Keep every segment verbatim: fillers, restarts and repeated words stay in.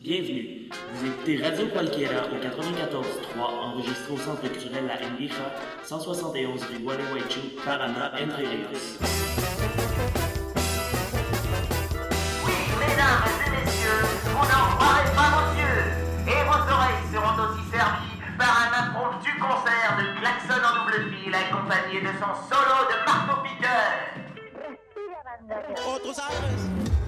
Bienvenue. Vous écoutez Radio Cualquiera au quatre-vingt-quatorze trois, enregistré au Centre culturel La Endija, cent soixante et onze rue Gualeguaychú, Paraná, Entre Ríos. Oui, mesdames et messieurs, vous n'en croirez pas vos yeux. Et vos oreilles seront aussi servies par un impromptu concert de klaxon en double fil accompagné de son solo de marteau-piqueur. Otros aires.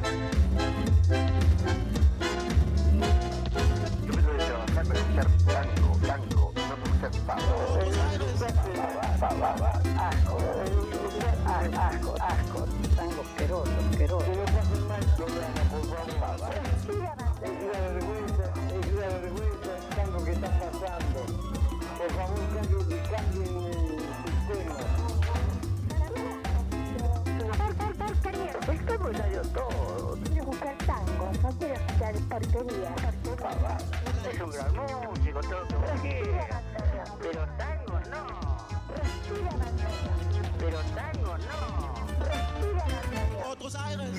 Yo me tuve que trabajar para escuchar tango, tango, no para escuchar pavo. Asco, asco, asco, tango asqueroso, asqueroso. El día de vergüenza, el día de vergüenza, el tango que está pasando. Por favor, cambien, cambien el sistema. Estamos salió todo. Quiero buscar tango, no quiero escuchar porquería. Es un gran músico, todo lo que vos quieras. Pero tango no. Pero tango no. Otros aires.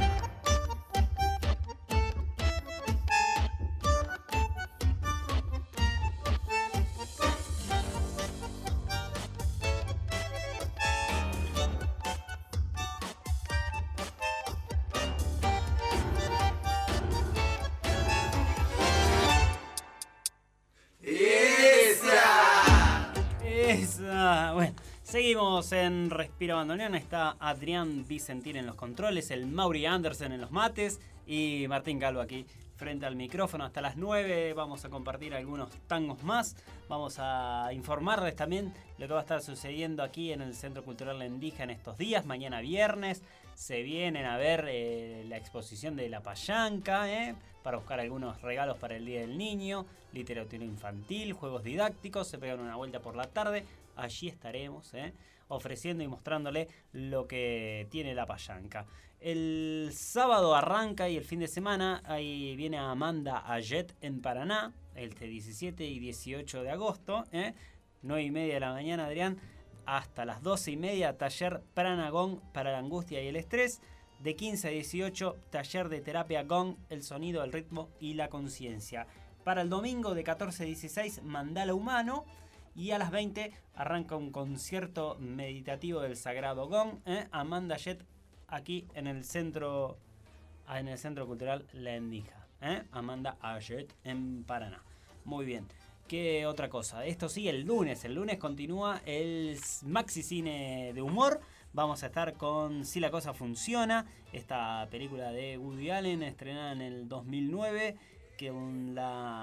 Esa. Bueno, seguimos en Respiro Bandoneón. Está Adrián Vicentín en los controles, el Mauri Andersen en los mates y Martín Calvo aquí frente al micrófono. Hasta las nueve vamos a compartir algunos tangos más. Vamos a informarles también lo que va a estar sucediendo aquí en el Centro Cultural La Endija en estos días. Mañana viernes se vienen a ver eh, la exposición de La Payanca, eh, para buscar algunos regalos para el Día del Niño, literatura infantil, juegos didácticos. Se pegan una vuelta por la tarde. Allí estaremos eh, ofreciendo y mostrándole lo que tiene La Payanca. El sábado arranca y el fin de semana ahí viene Amanda Ayet en Paraná, el diecisiete y dieciocho de agosto, eh, nueve y media de la mañana, Adrián, hasta las doce y media, taller Prana Gong para la angustia y el estrés. De quince a dieciocho, taller de terapia Gong, el sonido, el ritmo y la conciencia. Para el domingo de catorce a dieciséis, Mandala Humano. Y a las veinte arranca un concierto meditativo del Sagrado Gong, ¿eh? Amanda Ayet, aquí en el centro, en el Centro Cultural La Endija, ¿eh? Amanda Ayet en Paraná. Muy bien. ¿Qué otra cosa? Esto sí, el lunes. El lunes continúa el Maxi Cine de Humor. Vamos a estar con Si la cosa funciona, esta película de Woody Allen estrenada en el dos mil nueve, con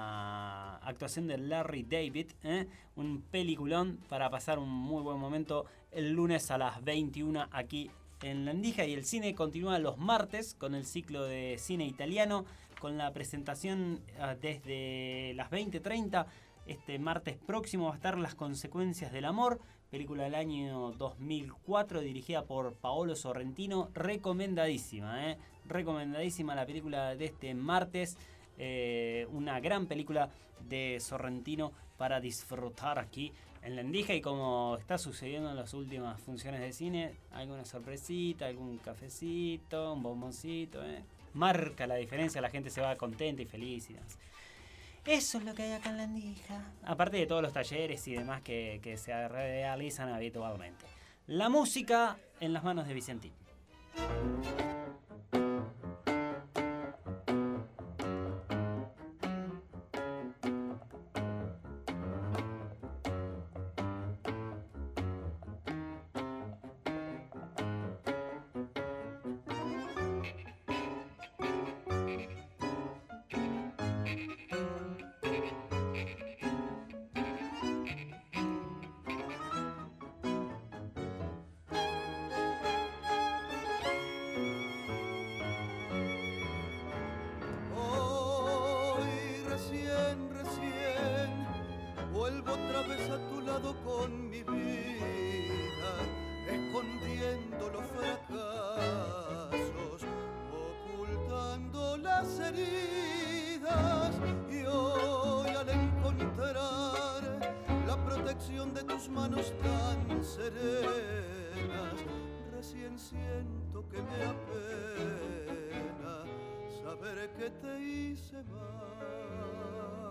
la actuación de Larry David, ¿eh? Un peliculón para pasar un muy buen momento el lunes a las veintiuna aquí en La Endija. Y el cine continúa los martes con el ciclo de cine italiano, con la presentación uh, desde las veinte treinta. Este martes próximo va a estar Las consecuencias del amor, película del año dos mil cuatro, dirigida por Paolo Sorrentino. Recomendadísima, ¿eh? Recomendadísima la película de este martes. Eh, una gran película de Sorrentino para disfrutar aquí en La Endija. Y como está sucediendo en las últimas funciones de cine, alguna sorpresita, algún cafecito, un bomboncito, ¿eh? Marca la diferencia, la gente se va contenta y feliz y demás. Eso es lo que hay acá en La Endija. Aparte de todos los talleres y demás que, que se realizan habitualmente. La música en las manos de Vicentín. Recién siento que me apena saber que te hice mal.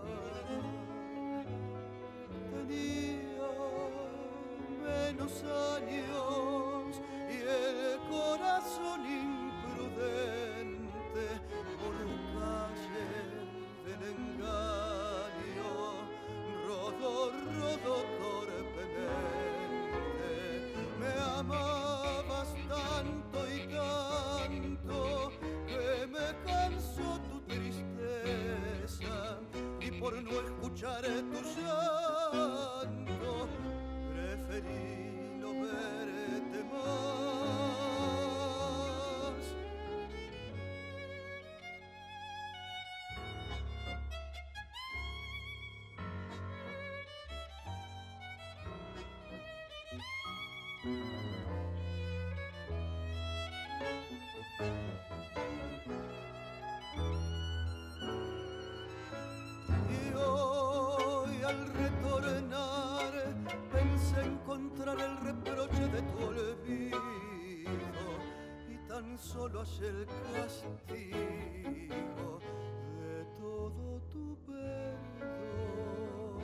Tenía menos años y el corazón imprudente por calles del engaño rodó, rodó torpemente. Me amabas tanto y tanto que me cansó tu tristeza y por no escuchar tu llanto preferí no verte más. Y hoy al retornar pensé encontrar el reproche de tu olvido y tan solo hallé el castigo de todo tu perdón.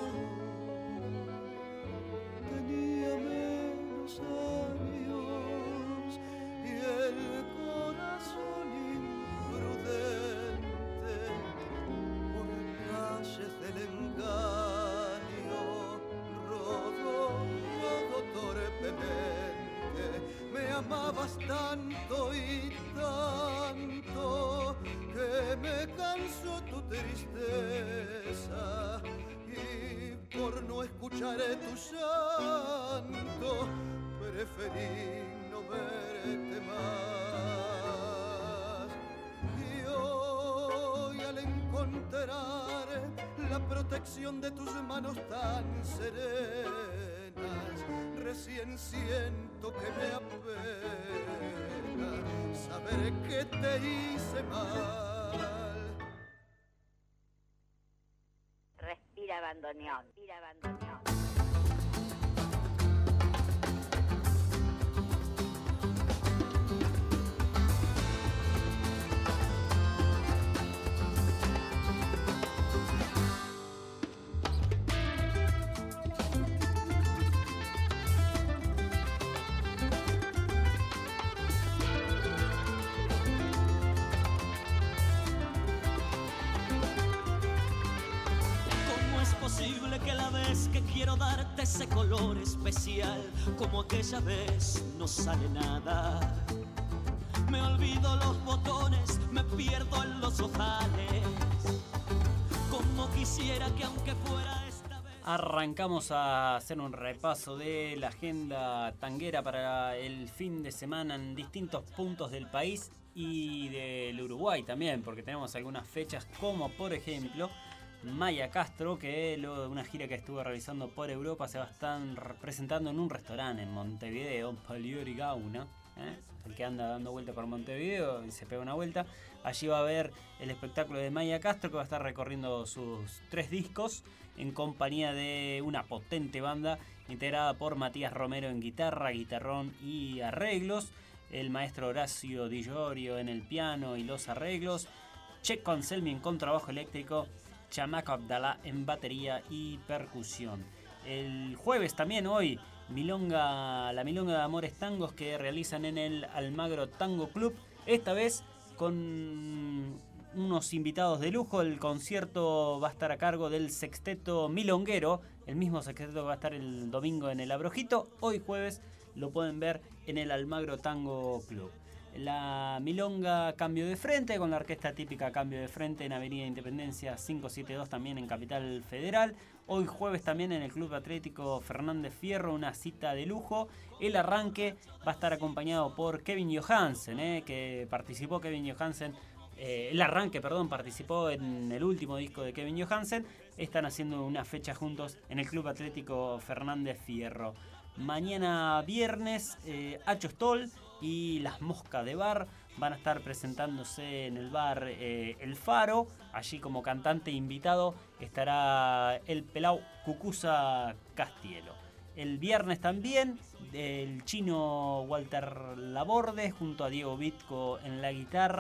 Tenía menos años y el corazón imprudente por calles del engaño rodó, rodó torpemente. Me amabas tanto y tanto que me cansó tu tristeza y por no escuchar tu llanto preferí no verte más. Y hoy al encontrar la protección de tus manos tan serenas, recién siento que me apena saber que te hice mal. Respira bandoneón, respira bandoneón. Que la vez que quiero darte ese color especial, como aquella vez no sale nada. Me olvido los botones, me pierdo en los ojales, como quisiera que aunque fuera esta vez. Arrancamos a hacer un repaso de la agenda tanguera para el fin de semana en distintos puntos del país y del Uruguay también, porque tenemos algunas fechas como por ejemplo Maya Castro, que luego de una gira que estuvo realizando por Europa se va a estar presentando en un restaurante en Montevideo, Paliori Gauna, ¿eh? El que anda dando vuelta por Montevideo y se pega una vuelta. Allí va a haber el espectáculo de Maya Castro, que va a estar recorriendo sus tres discos en compañía de una potente banda integrada por Matías Romero en guitarra, guitarrón y arreglos, el maestro Horacio Di Giorgio en el piano y los arreglos, Checo Anselmi en contrabajo eléctrico, Chamaco Abdalá en batería y percusión. El jueves también, hoy, milonga, la milonga de Amores Tangos que realizan en el Almagro Tango Club, esta vez con unos invitados de lujo. El concierto va a estar a cargo del Sexteto Milonguero, el mismo sexteto que va a estar el domingo en el Abrojito. Hoy jueves lo pueden ver en el Almagro Tango Club. La milonga Cambio de Frente, con la orquesta típica Cambio de Frente en Avenida Independencia quinientos setenta y dos, también en Capital Federal. Hoy jueves también en el Club Atlético Fernández Fierro, una cita de lujo. El arranque va a estar acompañado por Kevin Johansen, eh, que participó Kevin Johansen. Eh, el arranque, perdón, participó en el último disco de Kevin Johansen. Están haciendo una fecha juntos en el Club Atlético Fernández Fierro. Mañana viernes, eh, Acho Stoll y Las Moscas de Bar van a estar presentándose en el bar eh, El Faro. Allí como cantante invitado estará el Pelau Cucuza Castielo. El viernes también el chino Walter Laborde junto a Diego Vitco en la guitarra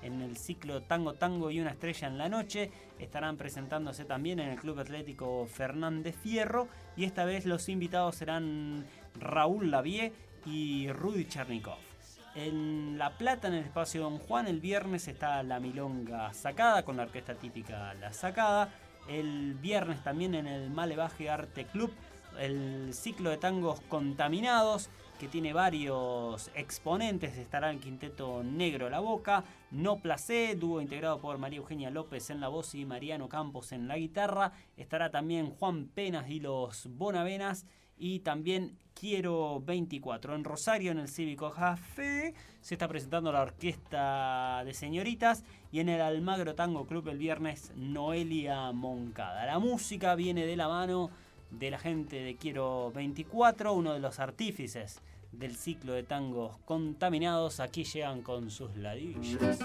en el ciclo Tango Tango y una estrella en la noche. Estarán presentándose también en el Club Atlético Fernández Fierro y esta vez los invitados serán Raúl Lavie y Rudy Chernikov. En La Plata, en el espacio Don Juan, el viernes está la Milonga Sacada con la orquesta típica La Sacada. El viernes también en el Malevaje Arte Club, el ciclo de tangos Contaminados, que tiene varios exponentes. Estará el quinteto Negro La Boca, No Placé, dúo integrado por María Eugenia López en la voz y Mariano Campos en la guitarra. Estará también Juan Penas y los Bonavenas. Y también Quiero veinticuatro. En Rosario, en el Cívico Café, se está presentando la Orquesta de Señoritas. Y en el Almagro Tango Club el viernes, Noelia Moncada. La música viene de la mano de la gente de Quiero veinticuatro, uno de los artífices del ciclo de tangos Contaminados. Aquí llegan con sus ladillos.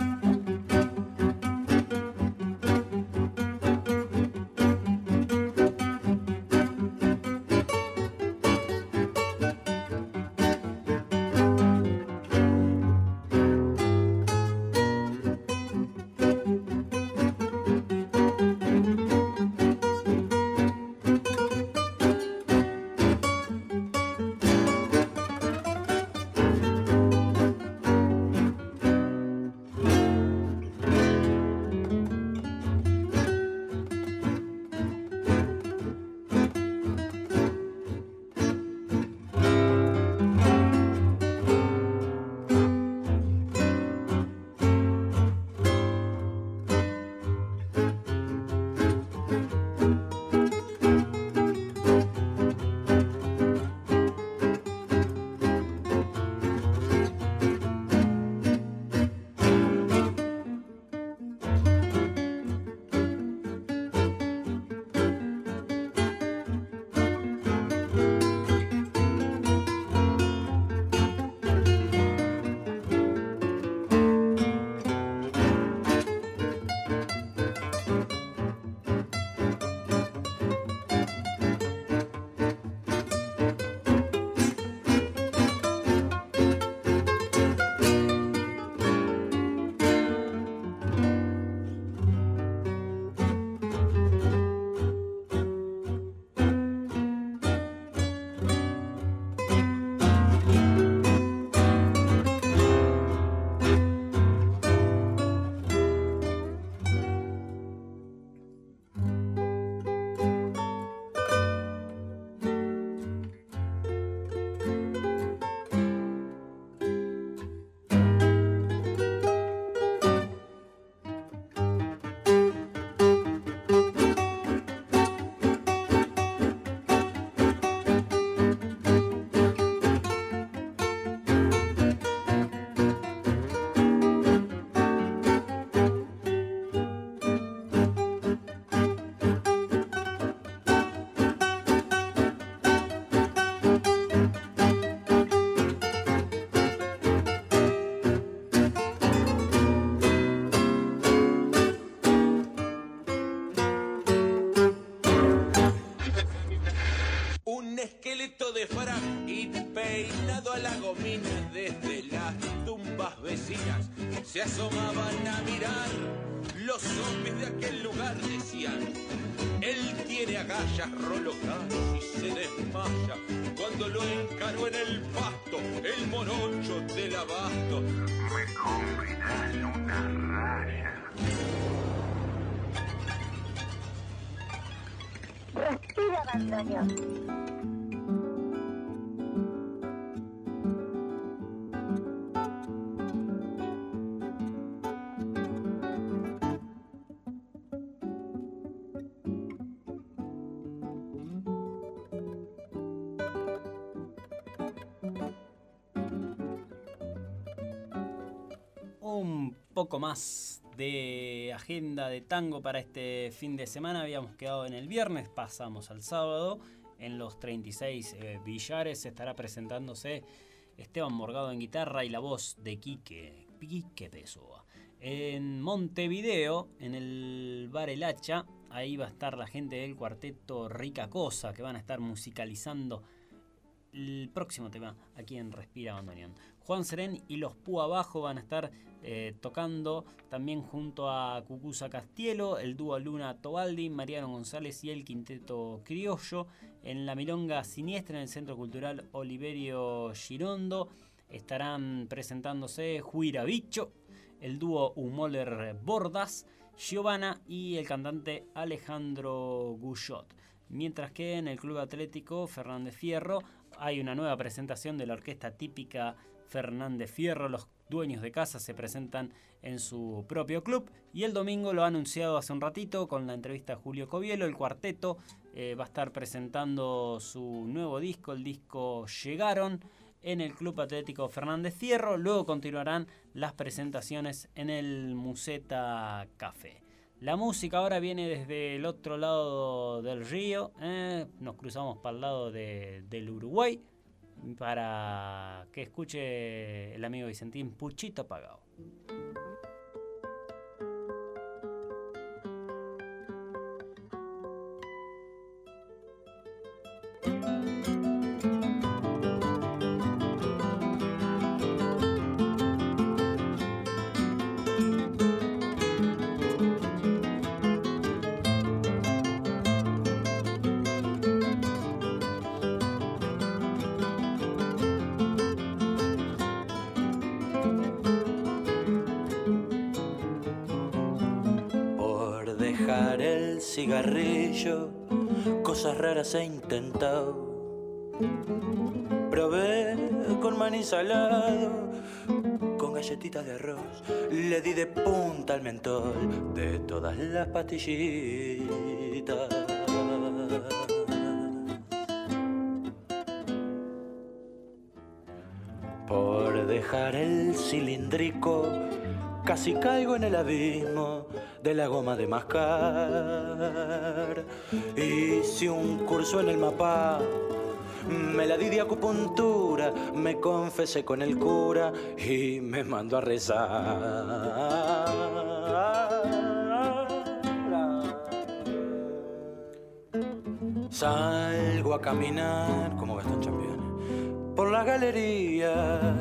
esqueleto de frac y peinado a la gomina desde las tumbas vecinas se asomaban a mirar. Los zombies de aquel lugar decían: él tiene agallas, rolocar y se desmaya. Cuando lo encaró en el pasto, el morocho del abasto: me convidas una raya. Respira, bandoneón. Un poco más de agenda de tango para este fin de semana. Habíamos quedado en el viernes, pasamos al sábado. En los treinta y seis eh, Billares estará presentándose Esteban Morgado en guitarra y la voz de Quique, Quique Pessoa. En Montevideo, en el Bar El Hacha, ahí va a estar la gente del cuarteto Rica Cosa, que van a estar musicalizando el próximo tema aquí en Respira Bandoneón. Juan Serén y los Púa Abajo van a estar eh, tocando también junto a Cucuza Castielo, el dúo Luna Tobaldi, Mariano González y el Quinteto Criollo en la Milonga Siniestra en el Centro Cultural Oliverio Girondo. Estarán presentándose Juira Bicho, el dúo Humoler Bordas, Giovanna y el cantante Alejandro Guyot. Mientras que en el Club Atlético Fernández Fierro hay una nueva presentación de la orquesta típica Fernández Fierro. Los dueños de casa se presentan en su propio club y el domingo, lo ha anunciado hace un ratito con la entrevista a Julio Covielo, el cuarteto eh, va a estar presentando su nuevo disco, el disco Llegaron, en el Club Atlético Fernández Fierro. Luego continuarán las presentaciones en el Museta Café. La música ahora viene desde el otro lado del río, eh, nos cruzamos para el lado de, del Uruguay, para que escuche el amigo Vicentín Puchito Pagao. Cigarrillo, cosas raras he intentado. Probé con maní salado, con galletitas de arroz. Le di de punta al mentol de todas las pastillitas. Por dejar el cilindrico, casi caigo en el abismo de la goma de mascar. Hice un curso en el mapa, me la di de acupuntura, me confesé con el cura y me mandó a rezar. Salgo a caminar como Gastón Champion por la galería,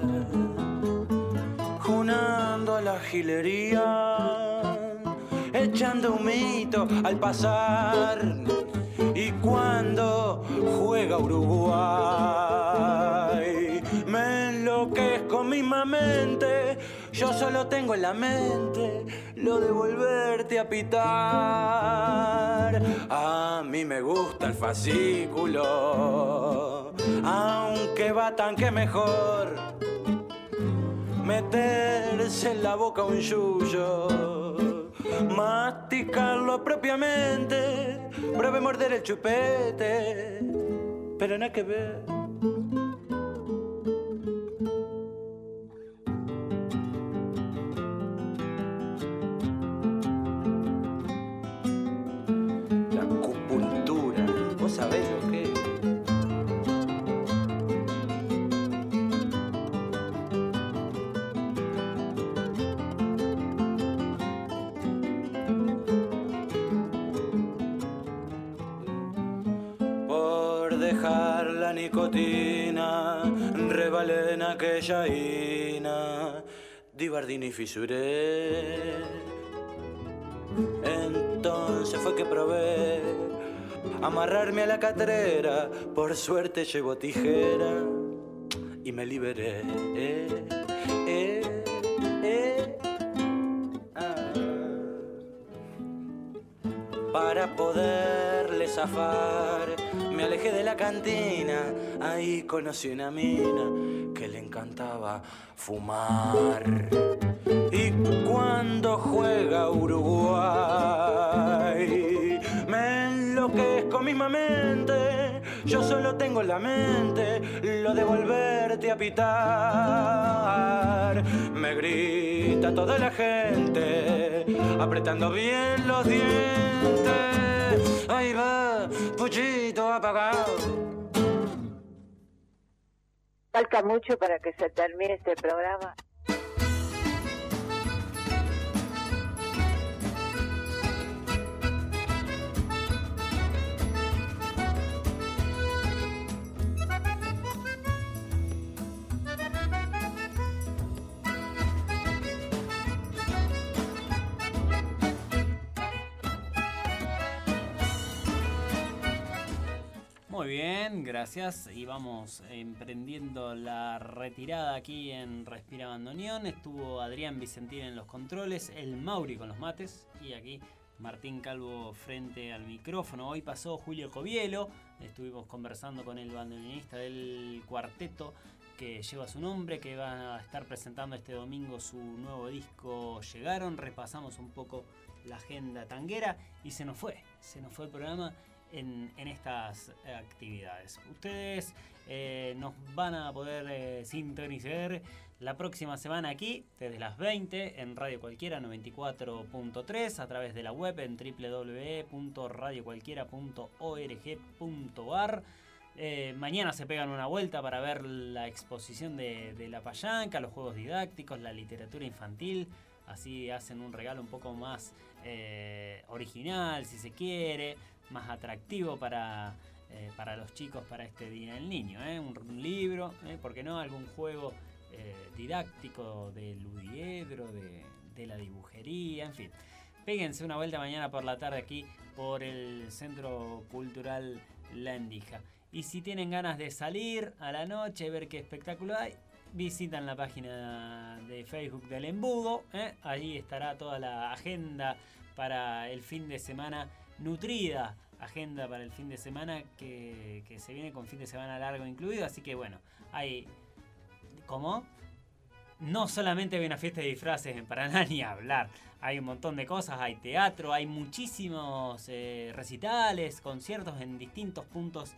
junando a la gilería, echando humito al pasar. Y cuando juega Uruguay, me enloquezco mismamente. Yo solo tengo en la mente lo de volverte a pitar. A mí me gusta el fascículo, aunque va tan que mejor meterse en la boca un yuyo, masticarlo propiamente, probé morder el chupete, pero nada que ver. La acupuntura, ¿vos sabés lo que es? La nicotina, rebalé en aquella ina, Divardini y fisuré. Entonces fue que probé amarrarme a la catrera, por suerte llevo tijera y me liberé. Eh, eh, eh. Ah. Para poderle zafar, me alejé de la cantina, ahí conocí una mina que le encantaba fumar. Y cuando juega Uruguay, me enloquezco mismamente. Yo solo tengo en la mente lo de volverte a pitar. Me grita toda la gente, apretando bien los dientes. Ahí va, Puchito apagado. Falta mucho para que se termine este programa. Muy bien, gracias. Y vamos emprendiendo la retirada aquí en Respira Bandoneón. Estuvo Adrián Vicentín en los controles, el Mauri con los mates y aquí Martín Calvo frente al micrófono. Hoy pasó Julio Covielo, estuvimos conversando con el bandoneonista del cuarteto que lleva su nombre, que va a estar presentando este domingo su nuevo disco Llegaron. Repasamos un poco la agenda tanguera y se nos fue, se nos fue el programa en, en estas actividades. Ustedes eh, nos van a poder eh, sintonizar la próxima semana aquí, desde las veinte, en Radio Cualquiera noventa y cuatro punto tres, a través de la web en doble u doble u doble u punto radio cualquiera punto org punto ar. Eh, mañana se pegan una vuelta para ver la exposición de, de La Payanca, los juegos didácticos, la literatura infantil. Así hacen un regalo un poco más eh, original, si se quiere, más atractivo para, eh, para los chicos para este Día del Niño. ¿eh? Un, un libro, ¿eh? ¿por qué no? Algún juego eh, didáctico de Ludiedro, de, de la dibujería, en fin. Péguense una vuelta mañana por la tarde aquí por el Centro Cultural La Endija. Y si tienen ganas de salir a la noche, ver qué espectáculo hay, visitan la página de Facebook del Embudo. ¿eh? Allí estará toda la agenda para el fin de semana, nutrida agenda para el fin de semana que, que se viene con fin de semana largo incluido. Así que bueno, hay... ¿Cómo? No solamente hay una fiesta de disfraces en Paraná ni hablar. Hay un montón de cosas, hay teatro, hay muchísimos eh, recitales, conciertos en distintos puntos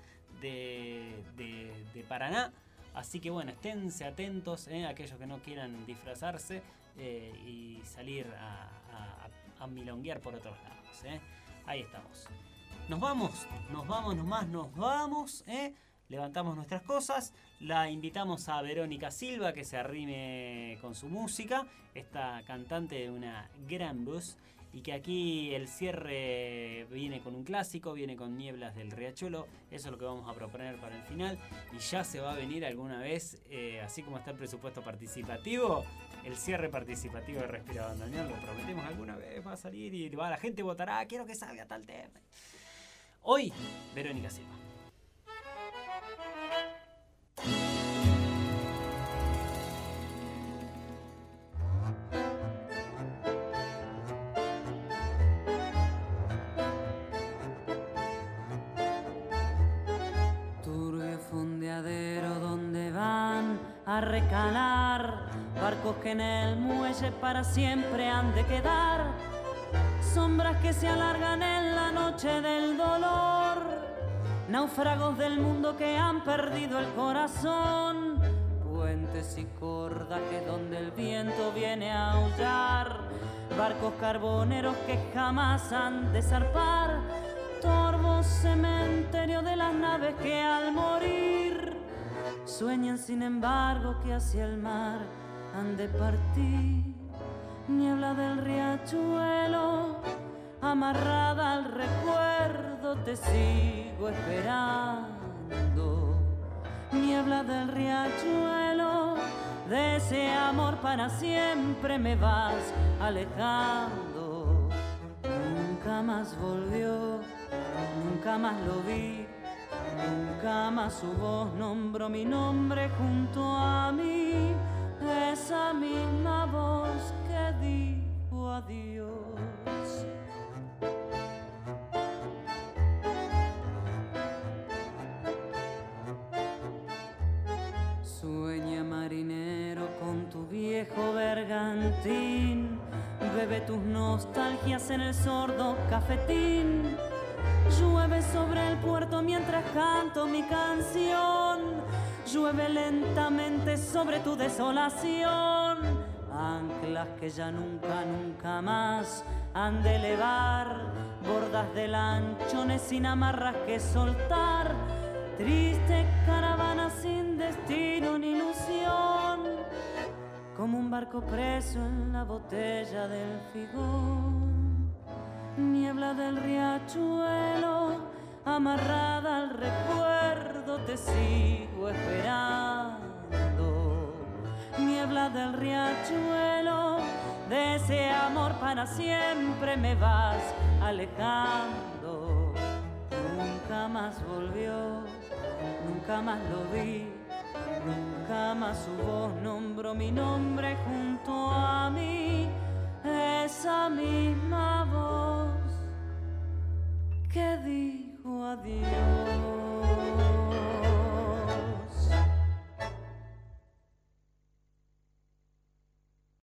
de, de, de Paraná. Así que bueno, esténse atentos, eh, aquellos que no quieran disfrazarse eh, y salir a, a, a milonguear por otros lados. Eh. Ahí estamos. Nos vamos, nos vamos nomás, nos vamos. Eh. Levantamos nuestras cosas. La invitamos a Verónica Silva que se arrime con su música. Esta cantante de una gran voz. Y que aquí el cierre viene con un clásico, viene con Nieblas del Riachuelo. Eso es lo que vamos a proponer para el final. Y ya se va a venir alguna vez, eh, así como está el presupuesto participativo, el cierre participativo de Respira Bandoneón. Lo prometemos alguna vez, va a salir y va, la gente votará, quiero que salga tal tema. Hoy, Verónica Silva. Donde van a recalar barcos que en el muelle para siempre han de quedar, sombras que se alargan en la noche del dolor, náufragos del mundo que han perdido el corazón, puentes y cordajes donde el viento viene a aullar, barcos carboneros que jamás han de zarpar, torvo cementerio de las naves que al morir sueñan sin embargo que hacia el mar han de partir. Niebla del riachuelo, amarrada al recuerdo te sigo esperando. Niebla del riachuelo, de ese amor para siempre me vas alejando. Nunca más volvió, nunca más lo vi, nunca más su voz nombró mi nombre junto a mí, esa misma voz que dijo adiós. Sueña marinero con tu viejo bergantín, bebe tus nostalgias en el sordo cafetín. Llueve sobre el puerto mientras canto mi canción, llueve lentamente sobre tu desolación. Anclas que ya nunca, nunca más han de elevar, bordas de lanchones sin amarras que soltar. Triste caravana sin destino ni ilusión, como un barco preso en la botella del figón. Niebla del riachuelo, amarrada al recuerdo te sigo esperando. Niebla del riachuelo, de ese amor para siempre me vas alejando. Nunca más volvió, nunca más lo vi, nunca más su voz nombró mi nombre junto a mí. Esa misma